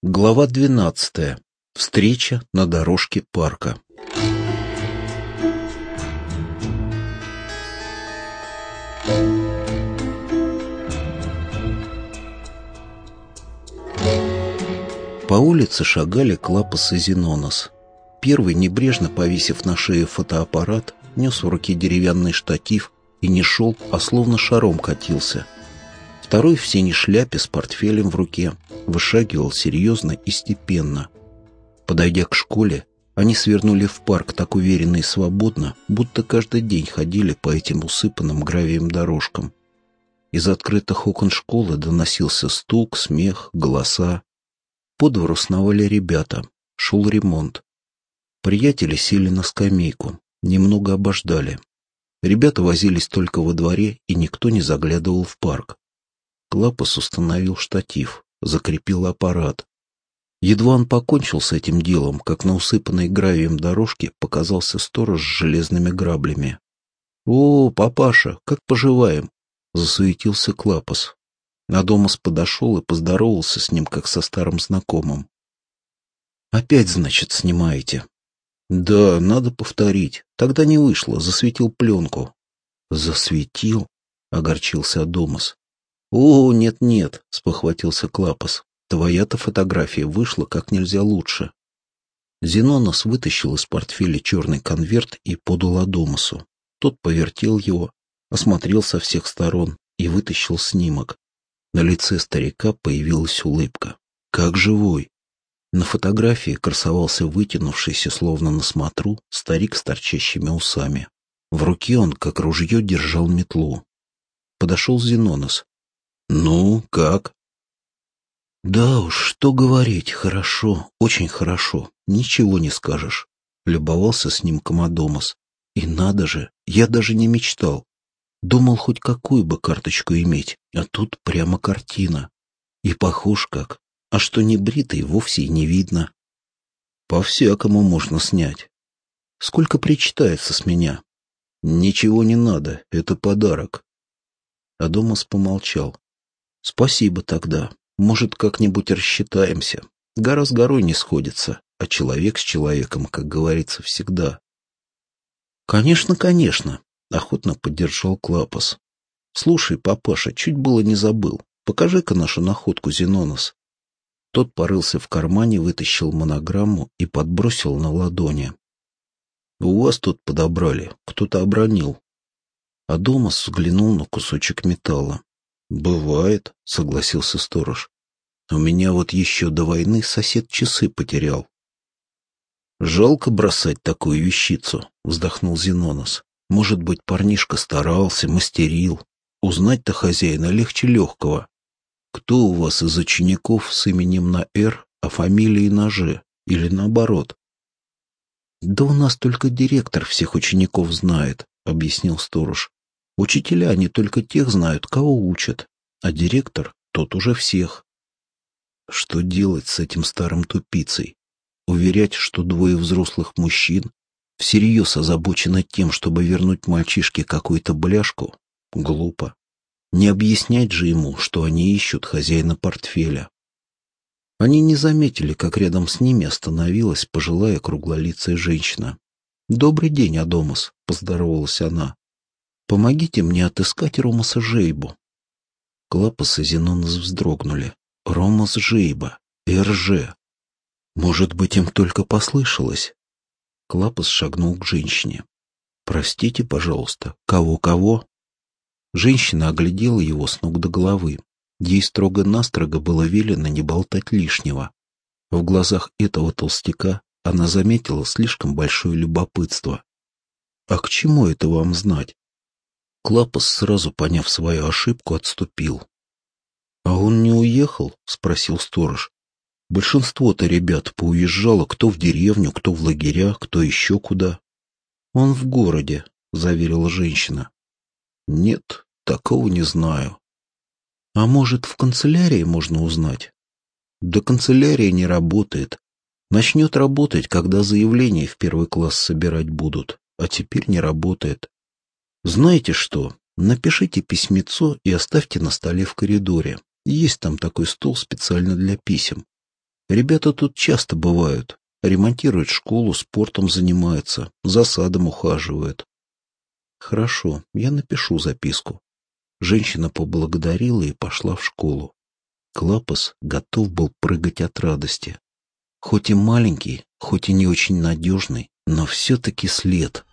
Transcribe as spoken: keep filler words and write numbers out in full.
Глава двенадцатая. Встреча на дорожке парка. По улице шагали Клапос и Зенонос. Первый, небрежно повесив на шею фотоаппарат, нес в руке деревянный штатив и не шел, а словно шаром катился. Второй в синей шляпе с портфелем в руке вышагивал серьезно и степенно. Подойдя к школе, они свернули в парк так уверенно и свободно, будто каждый день ходили по этим усыпанным гравием дорожкам. Из открытых окон школы доносился стук, смех, голоса. По двору сновали ребята. Шел ремонт. Приятели сели на скамейку, немного обождали. Ребята возились только во дворе, и никто не заглядывал в парк. Клапос установил штатив, закрепил аппарат. Едва он покончил с этим делом, как на усыпанной гравием дорожке показался сторож с железными граблями. «О, папаша, как поживаем?» — засуетился Клапос. Адомас подошел и поздоровался с ним, как со старым знакомым. «Опять, значит, снимаете?» «Да, надо повторить. Тогда не вышло, засветил пленку». «Засветил?» — огорчился Адомас. «О, нет-нет», — спохватился Клапос. «Твоя-то фотография вышла как нельзя лучше». Зенонос вытащил из портфеля черный конверт и подал Адомасу. Тот повертел его, осмотрел со всех сторон и вытащил снимок. На лице старика появилась улыбка. Как живой. На фотографии красовался вытянувшийся, словно на смотру, старик с торчащими усами. В руке он, как ружье, держал метлу. Подошел Зенонос. «Ну, как?» «Да уж, что говорить, хорошо, очень хорошо, ничего не скажешь», — любовался снимком Адомас. «И надо же, я даже не мечтал. Думал хоть какую бы карточку иметь, а тут прямо картина. И похож как, а что не бритый, вовсе и не видно. По-всякому можно снять. Сколько причитается с меня?» «Ничего не надо, это подарок». Адомас помолчал. «Спасибо тогда. Может, как-нибудь рассчитаемся. Гора с горой не сходится, а человек с человеком, как говорится, всегда». «Конечно, конечно», — охотно поддержал Клапос. «Слушай, папаша, чуть было не забыл. Покажи-ка нашу находку, Зенонос». Тот порылся в кармане, вытащил монограмму и подбросил на ладони. «У вас тут подобрали, кто-то обронил». Адомас взглянул на кусочек металла. «Бывает», — согласился сторож. «У меня вот еще до войны сосед часы потерял». «Жалко бросать такую вещицу», — вздохнул Зенонос. «Может быть, парнишка старался, мастерил. Узнать-то хозяина легче легкого. Кто у вас из учеников с именем на «Р», а фамилией на «Ж», или наоборот?» «Да у нас только директор всех учеников знает», — объяснил сторож. «Учителя они только тех знают, кого учат, а директор тот уже всех». Что делать с этим старым тупицей? Уверять, что двое взрослых мужчин всерьез озабочены тем, чтобы вернуть мальчишке какую-то бляшку? Глупо. Не объяснять же ему, что они ищут хозяина портфеля. Они не заметили, как рядом с ними остановилась пожилая круглолицая женщина. «Добрый день, Адомас», — поздоровалась она. «Помогите мне отыскать Ромаса Жейбу». Клапос и Зенонос вздрогнули. «Ромас Жейба, эр же. Может быть, им только послышалось?» Клапос шагнул к женщине. «Простите, пожалуйста, кого-кого?» Женщина оглядела его с ног до головы. Ей строго-настрого было велено не болтать лишнего. В глазах этого толстяка она заметила слишком большое любопытство. «А к чему это вам знать?» Клапос, сразу поняв свою ошибку, отступил. «А он не уехал?» — спросил сторож. «Большинство-то ребят поуезжало, кто в деревню, кто в лагеря, кто еще куда». «Он в городе», — заверила женщина. «Нет, такого не знаю». «А может, в канцелярии можно узнать?» «Да канцелярия не работает. Начнет работать, когда заявления в первый класс собирать будут, а теперь не работает. Знаете что, напишите письмецо и оставьте на столе в коридоре. Есть там такой стол специально для писем. Ребята тут часто бывают. Ремонтируют школу, спортом занимаются, за садом ухаживают. Хорошо, я напишу записку. Женщина поблагодарила и пошла в школу. Клапос готов был прыгать от радости. Хоть и маленький, хоть и не очень надежный, но все-таки след.